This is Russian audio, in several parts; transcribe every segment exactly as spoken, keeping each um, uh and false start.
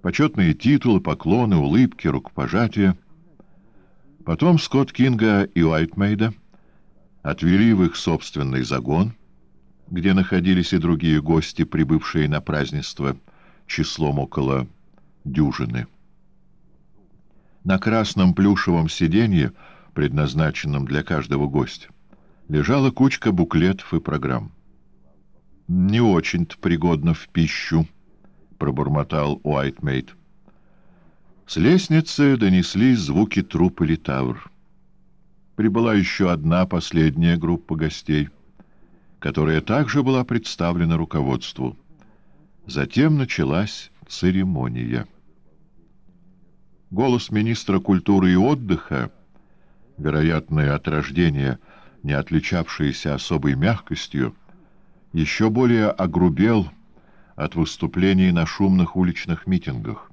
почетные титулы, поклоны, улыбки, рукопожатия. Потом Скотт Кинга и Уайтмейда отвели в их собственный загон, где находились и другие гости, прибывшие на празднество, числом около дюжины. На красном плюшевом сиденье, предназначенном для каждого гостя, лежала кучка буклетов и программ. «Не очень-то пригодно в пищу», — пробормотал Уайтмейд. С лестницы донеслись звуки труппы «Литавр». Прибыла еще одна последняя группа гостей, которая также была представлена руководству. Затем началась церемония. Голос министра культуры и отдыха, вероятно, от рождения не отличавшийся особой мягкостью, еще более огрубел от выступлений на шумных уличных митингах.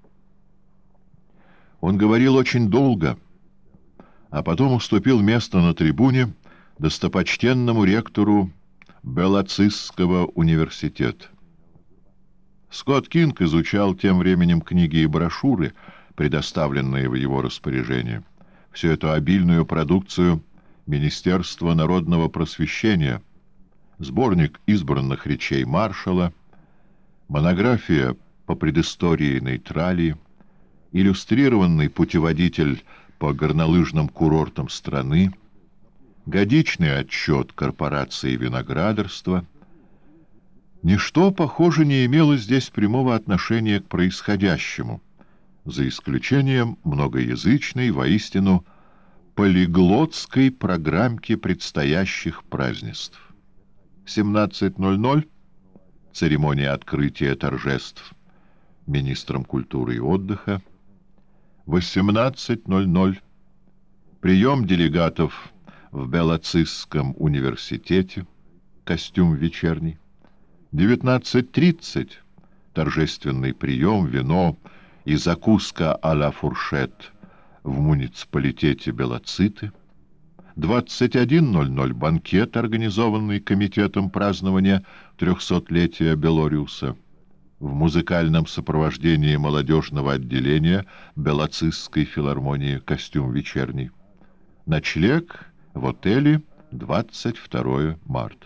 Он говорил очень долго, а потом уступил место на трибуне достопочтенному ректору Беллацистского университета. Скотт Кинг изучал тем временем книги и брошюры, предоставленные в его распоряжение, всю эту обильную продукцию Министерства народного просвещения, сборник избранных речей маршала, монография по предыстории нейтралии, иллюстрированный путеводитель по горнолыжным курортам страны, годичный отчет корпорации виноградарства. Ничто, похоже, не имело здесь прямого отношения к происходящему, за исключением многоязычной, воистину, полиглотской программки предстоящих празднеств. семнадцать ноль ноль — церемония открытия торжеств министром культуры и отдыха. восемнадцать ноль ноль — прием делегатов в Беллацистском университете, костюм вечерний. девятнадцать тридцать — торжественный прием, вино и закуска а-ля фуршет в муниципалитете Беллациты. двадцать один ноль ноль — банкет, организованный комитетом празднования трехсотлетия Белориуса в музыкальном сопровождении молодежного отделения Беллацистской филармонии, костюм вечерний. Ночлег в отеле двадцать второе марта.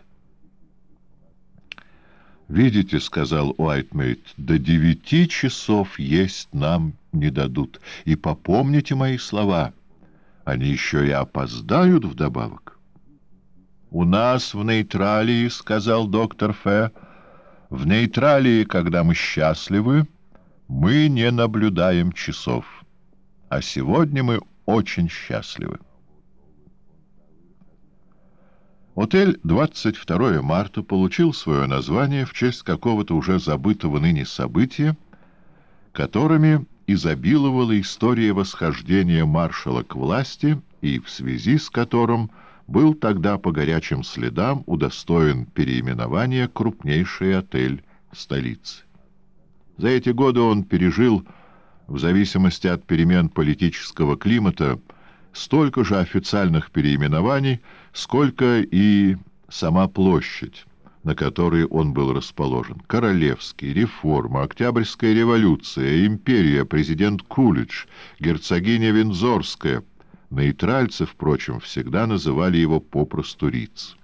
«Видите, — сказал Уайтмейд, — до девяти часов есть нам не дадут. И попомните мои слова, они еще и опоздают вдобавок». «У нас в нейтралии, — сказал доктор Ф., — в нейтралии, когда мы счастливы, мы не наблюдаем часов. А сегодня мы очень счастливы». Отель «двадцать второе марта» получил свое название в честь какого-то уже забытого ныне события, которыми изобиловала история восхождения маршала к власти и в связи с которым был тогда по горячим следам удостоен переименования крупнейший отель столицы. За эти годы он пережил, в зависимости от перемен политического климата, столько же официальных переименований, сколько и сама площадь, на которой он был расположен. Королевский, Реформа, Октябрьская революция, Империя, президент Кулич, герцогиня Виндзорская. Нейтральцы, впрочем, всегда называли его попросту Риц.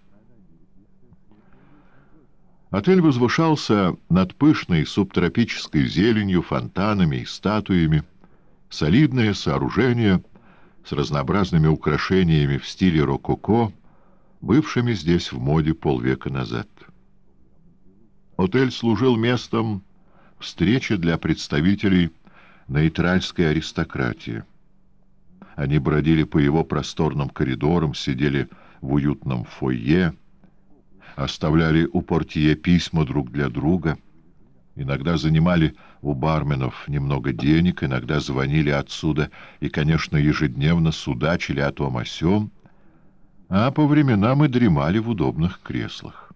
Отель возвышался над пышной субтропической зеленью, фонтанами и статуями. Солидное сооружение с разнообразными украшениями в стиле рококо, бывшими здесь в моде полвека назад. Отель служил местом встречи для представителей нейтральской аристократии. Они бродили по его просторным коридорам, сидели в уютном фойе, оставляли у портье письма друг для друга, иногда занимали у барменов немного денег, иногда звонили отсюда и, конечно, ежедневно судачили о том о сём, а по временам и дремали в удобных креслах.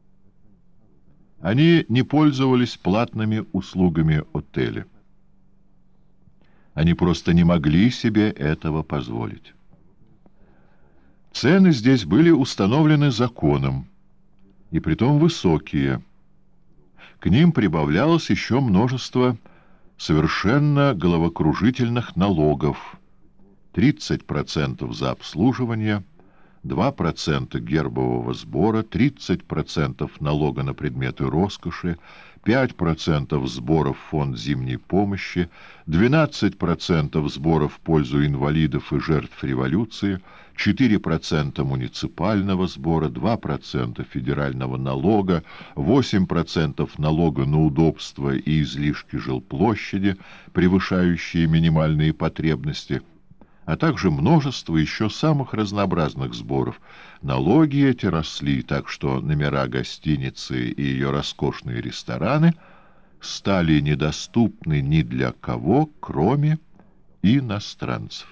Они не пользовались платными услугами отеля. Они просто не могли себе этого позволить. Цены здесь были установлены законом, и притом высокие. К ним прибавлялось еще множество совершенно головокружительных налогов: тридцать процентов за обслуживание, два процента гербового сбора, тридцать процентов налога на предметы роскоши, пять процентов сборов в фонд зимней помощи, двенадцать процентов сборов в пользу инвалидов и жертв революции, четыре процента муниципального сбора, два процента федерального налога, восемь процентов налога на удобство и излишки жилплощади, превышающие минимальные потребности, а также множество еще самых разнообразных сборов. Налоги эти росли, так что номера гостиницы и ее роскошные рестораны стали недоступны ни для кого, кроме иностранцев.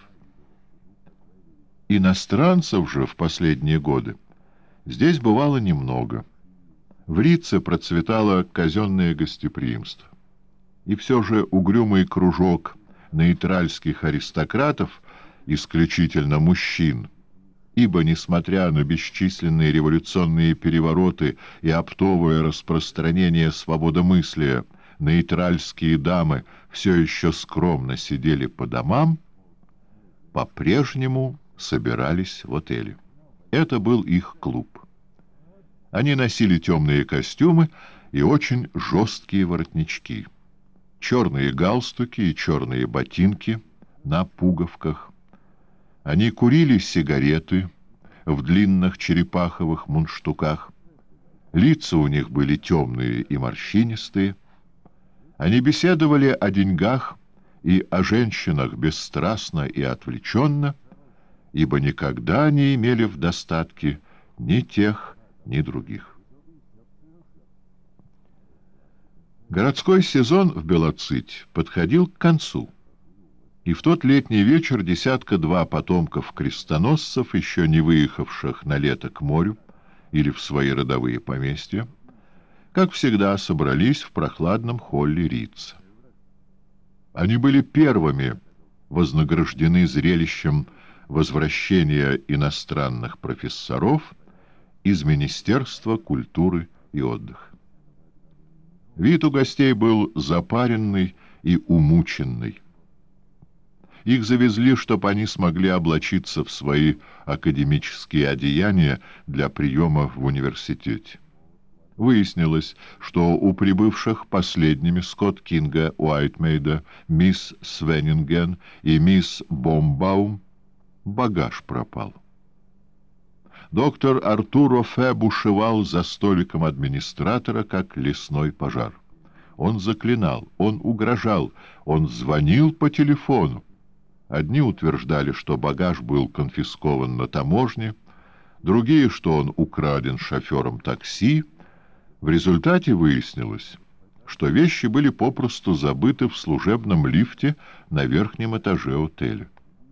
Иностранцев же в последние годы здесь бывало немного. В Ритце процветало казенное гостеприимство. И все же угрюмый кружок нейтральских аристократов, исключительно мужчин, ибо, несмотря на бесчисленные революционные перевороты и оптовое распространение свободомыслия, нейтральские дамы все еще скромно сидели по домам, по-прежнему собирались в отеле. Это был их клуб. Они носили темные костюмы и очень жесткие воротнички, черные галстуки и черные ботинки на пуговках. Они курили сигареты в длинных черепаховых мундштуках. Лица у них были темные и морщинистые. Они беседовали о деньгах и о женщинах бесстрастно и отвлеченно, ибо никогда не имели в достатке ни тех, ни других. Городской сезон в Белоците подходил к концу. И в тот летний вечер десятка-два потомков крестоносцев, еще не выехавших на лето к морю или в свои родовые поместья, как всегда собрались в прохладном холле Ритца. Они были первыми вознаграждены зрелищем возвращения иностранных профессоров из Министерства культуры и отдыха. Вид у гостей был запаренный и умученный. Их завезли, чтобы они смогли облачиться в свои академические одеяния для приема в университете. Выяснилось, что у прибывших последними Скотт Кинга Уайтмейда, мисс Свеннинген и мисс Бомбаум багаж пропал. Доктор Артуро Фе бушевал за столиком администратора, как лесной пожар. Он заклинал, он угрожал, он звонил по телефону. Одни утверждали, что багаж был конфискован на таможне, другие, что он украден шофером такси. В результате выяснилось, что вещи были попросту забыты в служебном лифте на верхнем этаже отеля.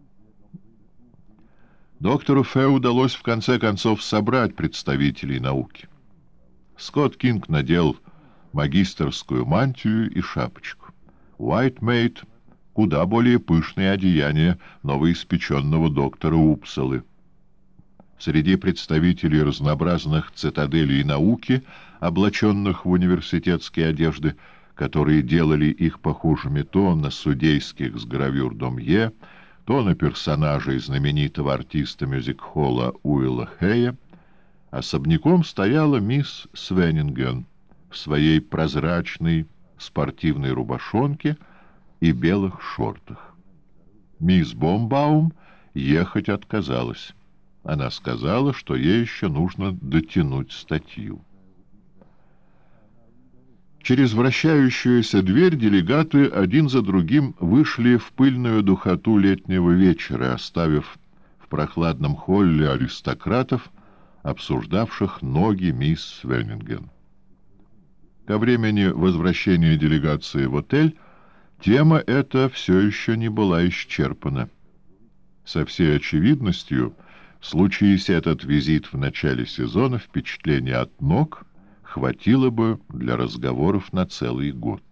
Доктору Фе удалось в конце концов собрать представителей науки. Скотт Кинг надел магистерскую мантию и шапочку. Уайтмейд — куда более пышные одеяния новоиспеченного доктора Упсалы. Среди представителей разнообразных цитаделей науки, облаченных в университетские одежды, которые делали их похожими то на судейских с гравюр Домье, то на персонажей знаменитого артиста мюзик-холла Уилла Хэя, особняком стояла мисс Свеннинген в своей прозрачной спортивной рубашонке и белых шортах. Мисс Бомбаум ехать отказалась. Она сказала, что ей еще нужно дотянуть статью. Через вращающуюся дверь делегаты один за другим вышли в пыльную духоту летнего вечера, оставив в прохладном холле аристократов, обсуждавших ноги мисс Свеннинген. Ко времени возвращения делегации в отель тема эта все еще не была исчерпана. Со всей очевидностью, случись этот визит в начале сезона, впечатление от ног хватило бы для разговоров на целый год.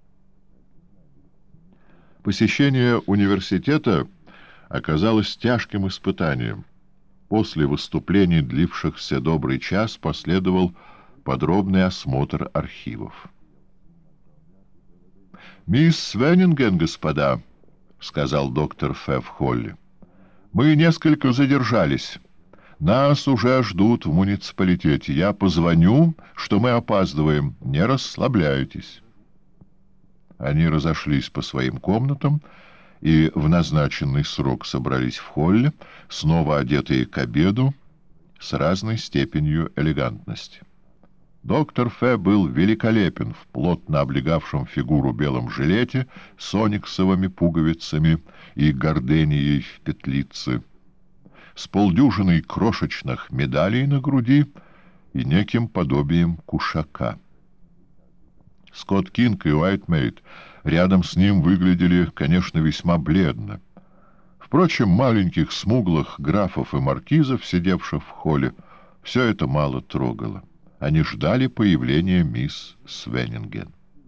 Посещение университета оказалось тяжким испытанием. После выступлений, длившихся добрый час, последовал подробный осмотр архивов. «Мисс Свеннинген, господа», — сказал доктор Ф. в холле, — «мы несколько задержались. Нас уже ждут в муниципалитете. Я позвоню, что мы опаздываем. Не расслабляйтесь». Они разошлись по своим комнатам и в назначенный срок собрались в холле, снова одетые к обеду, с разной степенью элегантности. Доктор Ф. был великолепен в плотно облегавшем фигуру белом жилете с ониксовыми пуговицами и горденией в петлице, с полдюжиной крошечных медалей на груди и неким подобием кушака. Скотт Кинг и Уайтмейд рядом с ним выглядели, конечно, весьма бледно. Впрочем, маленьких смуглых графов и маркизов, сидевших в холле, все это мало трогало. Они ждали появления мисс Свеннинген.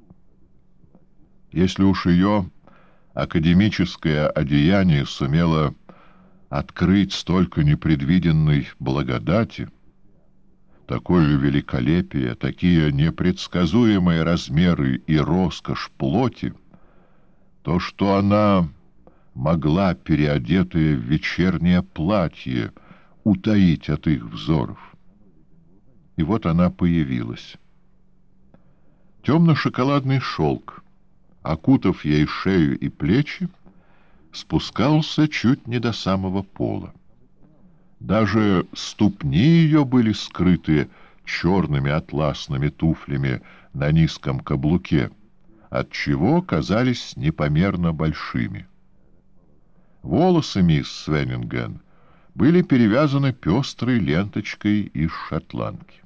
Если уж ее академическое одеяние сумело открыть столько непредвиденной благодати, такое великолепие, такие непредсказуемые размеры и роскошь плоти, то, что она могла, переодетая в вечернее платье, утаить от их взоров. И вот она появилась. Темно-шоколадный шелк, окутав ей шею и плечи, спускался чуть не до самого пола. Даже ступни ее были скрыты черными атласными туфлями на низком каблуке, отчего казались непомерно большими. Волосы мисс Свеннинген были перевязаны пестрой ленточкой из шотландки.